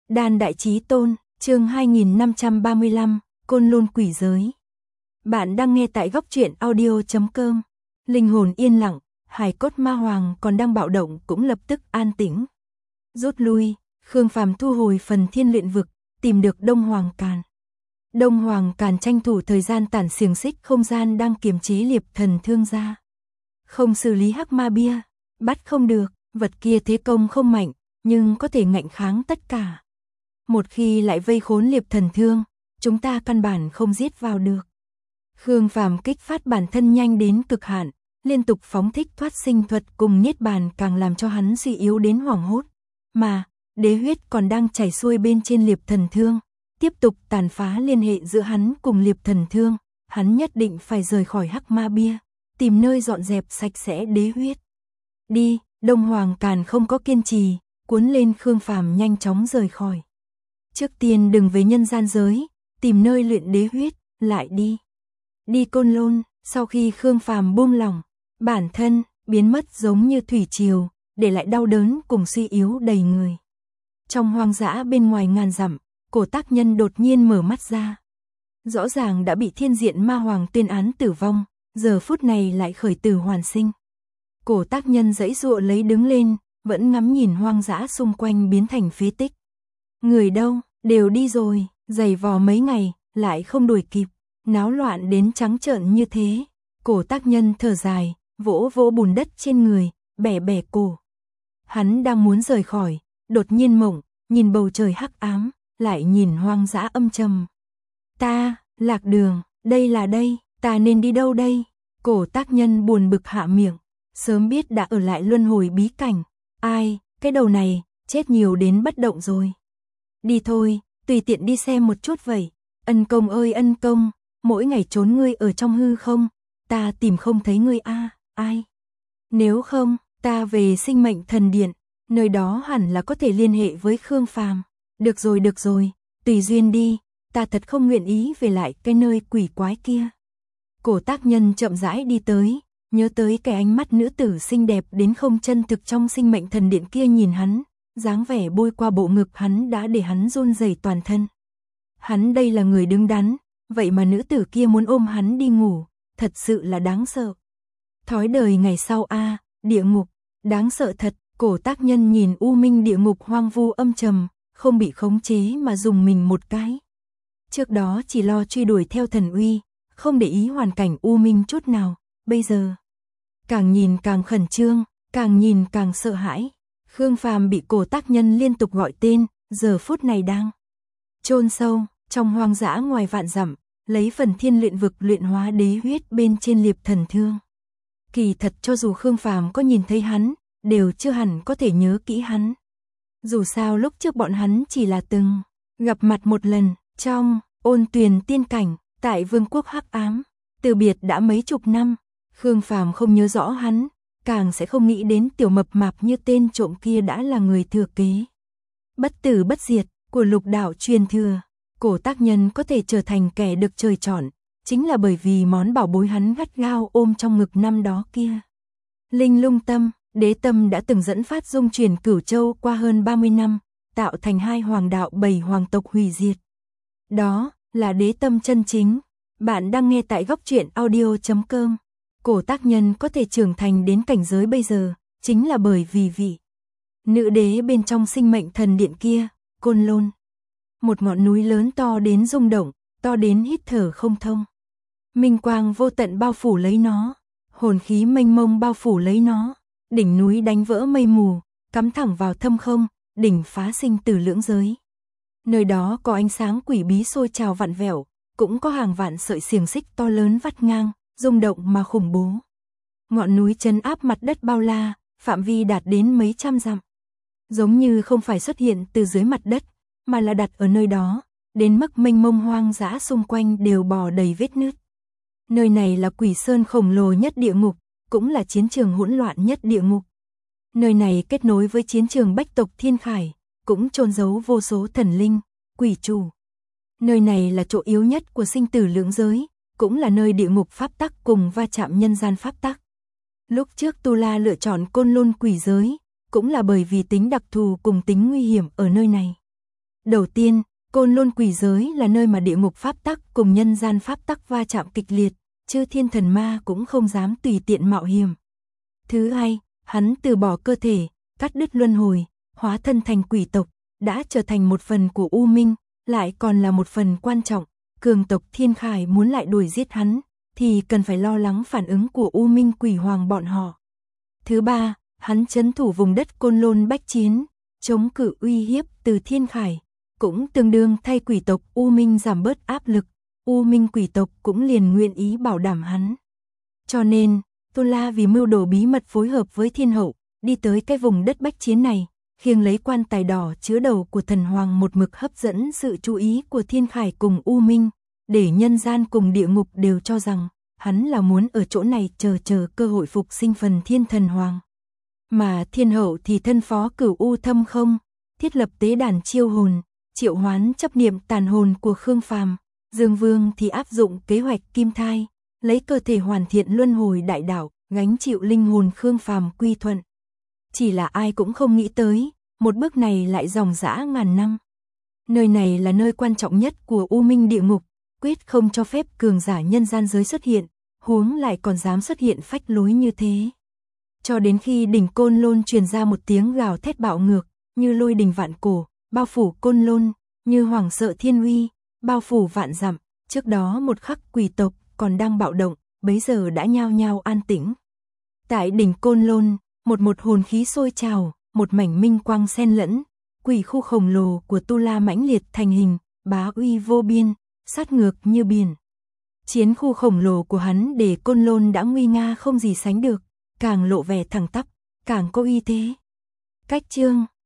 Đan Đại Chí Tôn, chương 2535, Côn Lôn Quỷ Giới. Bạn đang nghe tại góc truyện audio.com. Linh hồn yên lặng, hài cốt ma hoàng còn đang bạo động cũng lập tức an tĩnh. Rút lui, Khương Phàm thu hồi phần thiên luyện vực, tìm được Đông Hoàng Càn. Đông Hoàng Càn tranh thủ thời gian tản xiềng xích không gian đang kiềm chế Liệp Thần Thương ra. Không xử lý hắc ma bia, bắt không được, vật kia thế công không mạnh, nhưng có thể ngạnh kháng tất cả. Một khi lại vây khốn Liệp Thần Thương, chúng ta căn bản không giết vào được. Khương Phàm kích phát bản thân nhanh đến cực hạn, liên tục phóng thích thoát sinh thuật cùng niết bàn càng làm cho hắn suy yếu đến hoảng hốt. Mà, đế huyết còn đang chảy xuôi bên trên Liệp Thần Thương, tiếp tục tàn phá liên hệ giữa hắn cùng Liệp Thần Thương, hắn nhất định phải rời khỏi hắc ma bia, tìm nơi dọn dẹp sạch sẽ đế huyết. Đi, Đông Hoàng Càn không có kiên trì, cuốn lên Khương Phàm nhanh chóng rời khỏi. Trước tiên đừng về nhân gian giới, tìm nơi luyện đế huyết, lại đi. Đi Côn Lôn, sau khi Khương Phàm buông lỏng, bản thân biến mất giống như thủy triều, để lại đau đớn cùng suy yếu đầy người. Trong hoang dã bên ngoài ngàn dặm, Cổ Tác Nhân đột nhiên mở mắt ra. Rõ ràng đã bị thiên diện ma hoàng tuyên án tử vong, giờ phút này lại khởi tử hoàn sinh. Cổ Tác Nhân giãy giụa lấy đứng lên, vẫn ngắm nhìn hoang dã xung quanh biến thành phế tích. Người đâu, đều đi rồi, giày vò mấy ngày, lại không đuổi kịp, náo loạn đến trắng trợn như thế. Cổ Tác Nhân thở dài, vỗ vỗ bùn đất trên người, bẻ bẻ cổ. Hắn đang muốn rời khỏi, đột nhiên mộng, nhìn bầu trời hắc ám, lại nhìn hoang dã âm trầm. Ta, lạc đường, đây là đây, ta nên đi đâu đây? Cổ Tác Nhân buồn bực hạ miệng, sớm biết đã ở lại luân hồi bí cảnh. Ai, cái đầu này, chết nhiều đến bất động rồi. Đi thôi, tùy tiện đi xem một chút vậy. Ân công ơi ân công, mỗi ngày trốn ngươi ở trong hư không, ta tìm không thấy ngươi a, ai? Nếu không, ta về Sinh Mệnh Thần Điện, nơi đó hẳn là có thể liên hệ với Khương Phàm. Được rồi, tùy duyên đi, ta thật không nguyện ý về lại cái nơi quỷ quái kia. Cổ Tác Nhân chậm rãi đi tới, nhớ tới cái ánh mắt nữ tử xinh đẹp đến không chân thực trong Sinh Mệnh Thần Điện kia nhìn hắn, dáng vẻ bôi qua bộ ngực hắn đã để hắn run rẩy toàn thân. Hắn đây là người đứng đắn, vậy mà nữ tử kia muốn ôm hắn đi ngủ, thật sự là đáng sợ. Thói đời ngày sau a, địa ngục, đáng sợ thật. Cổ Tác Nhân nhìn u minh địa ngục hoang vu âm trầm, không bị khống chế mà dùng mình một cái. Trước đó chỉ lo truy đuổi theo thần uy, không để ý hoàn cảnh u minh chút nào, bây giờ càng nhìn càng khẩn trương, càng nhìn càng sợ hãi. Khương Phàm bị Cổ Tác Nhân liên tục gọi tên, giờ phút này đang chôn sâu trong hoang dã ngoài vạn dặm, lấy phần thiên luyện vực luyện hóa đế huyết bên trên Liệp Thần Thương. Kỳ thật cho dù Khương Phàm có nhìn thấy hắn, đều chưa hẳn có thể nhớ kỹ hắn. Dù sao lúc trước bọn hắn chỉ là từng gặp mặt một lần, trong Ôn Tuyền tiên cảnh, tại vương quốc hắc ám, từ biệt đã mấy chục năm, Khương Phàm không nhớ rõ hắn, càng sẽ không nghĩ đến tiểu mập mạp như tên trộm kia đã là người thừa kế. Bất tử bất diệt của lục đạo truyền thừa, Cổ Tác Nhân có thể trở thành kẻ được trời chọn, chính là bởi vì món bảo bối hắn gắt gao ôm trong ngực năm đó kia. Linh Lung Tâm, đế tâm đã từng dẫn phát dung chuyển Cửu Châu qua hơn 30 năm, tạo thành 2 hoàng đạo 7 hoàng tộc hủy diệt. Đó là đế tâm chân chính. Bạn đang nghe tại góc truyện audio.com. Cổ Tác Nhân có thể trưởng thành đến cảnh giới bây giờ, chính là bởi vì vị nữ đế bên trong Sinh Mệnh Thần Điện kia, Côn Lôn. Một ngọn núi lớn to đến rung động, to đến hít thở không thông. Minh quang vô tận bao phủ lấy nó, hồn khí mênh mông bao phủ lấy nó. Đỉnh núi đánh vỡ mây mù, cắm thẳng vào thâm không, đỉnh phá sinh tử lưỡng giới. Nơi đó có ánh sáng quỷ bí sôi trào vặn vẹo, cũng có hàng vạn sợi xiềng xích to lớn vắt ngang, rung động mà khủng bố. Ngọn núi trấn áp mặt đất bao la, phạm vi đạt đến mấy trăm dặm. Giống như không phải xuất hiện từ dưới mặt đất, mà là đặt ở nơi đó, đến mức mênh mông hoang dã xung quanh đều bò đầy vết nứt. Nơi này là quỷ sơn khổng lồ nhất địa ngục, cũng là chiến trường hỗn loạn nhất địa ngục. Nơi này kết nối với chiến trường bách tộc Thiên Khải, cũng chôn giấu vô số thần linh, quỷ chủ. Nơi này là chỗ yếu nhất của sinh tử lưỡng giới, cũng là nơi địa ngục pháp tắc cùng va chạm nhân gian pháp tắc. Lúc trước Tu La lựa chọn Côn Lôn Quỷ Giới, cũng là bởi vì tính đặc thù cùng tính nguy hiểm ở nơi này. Đầu tiên, Côn Lôn quỷ giới là nơi mà địa ngục pháp tắc cùng nhân gian pháp tắc va chạm kịch liệt, chư thiên thần ma cũng không dám tùy tiện mạo hiểm. Thứ hai, hắn từ bỏ cơ thể, cắt đứt luân hồi, hóa thân thành quỷ tộc, đã trở thành một phần của U Minh, lại còn là một phần quan trọng, cường tộc Thiên Khải muốn lại đuổi giết hắn, thì cần phải lo lắng phản ứng của U Minh quỷ hoàng bọn họ. Thứ ba, hắn trấn thủ vùng đất Côn Lôn bách chiến, chống cự uy hiếp từ Thiên Khải, cũng tương đương thay quỷ tộc U Minh giảm bớt áp lực, U Minh quỷ tộc cũng liền nguyện ý bảo đảm hắn. Cho nên, Tôn La vì mưu đồ bí mật phối hợp với Thiên Hậu, đi tới cái vùng đất bách chiến này, khiêng lấy quan tài đỏ chứa đầu của thần hoàng một mực hấp dẫn sự chú ý của Thiên Khải cùng U Minh, để nhân gian cùng địa ngục đều cho rằng, hắn là muốn ở chỗ này chờ cơ hội phục sinh phần thiên thần hoàng. Mà Thiên Hậu thì thân phó Cửu U Thâm Không, thiết lập tế đàn chiêu hồn, triệu hoán chấp niệm tàn hồn của Khương Phàm, Dương Vương thì áp dụng kế hoạch Kim Thai, lấy cơ thể hoàn thiện luân hồi đại đạo, gánh chịu linh hồn Khương Phàm quy thuận. Chỉ là ai cũng không nghĩ tới, một bước này lại dòng dã ngàn năm. Nơi này là nơi quan trọng nhất của U Minh địa ngục, quyết không cho phép cường giả nhân gian giới xuất hiện, huống lại còn dám xuất hiện phách lối như thế. Cho đến khi đỉnh Côn Lôn truyền ra một tiếng gào thét bạo ngược, như lôi đình vạn cổ, bao phủ Côn Lôn, như hoàng sợ thiên uy, bao phủ vạn dặm, trước đó một khắc quỷ tộc còn đang bạo động, bấy giờ đã nhao nhao an tĩnh. Tại đỉnh Côn Lôn, một hồn khí sôi trào, một mảnh minh quang xen lẫn, quỷ khu khổng lồ của Tu La mãnh liệt thành hình, bá uy vô biên, sát ngược như biển. Chiến khu khổng lồ của hắn để Côn Lôn đã nguy nga không gì sánh được, càng lộ vẻ thẳng tắp, càng có uy thế. Cách chương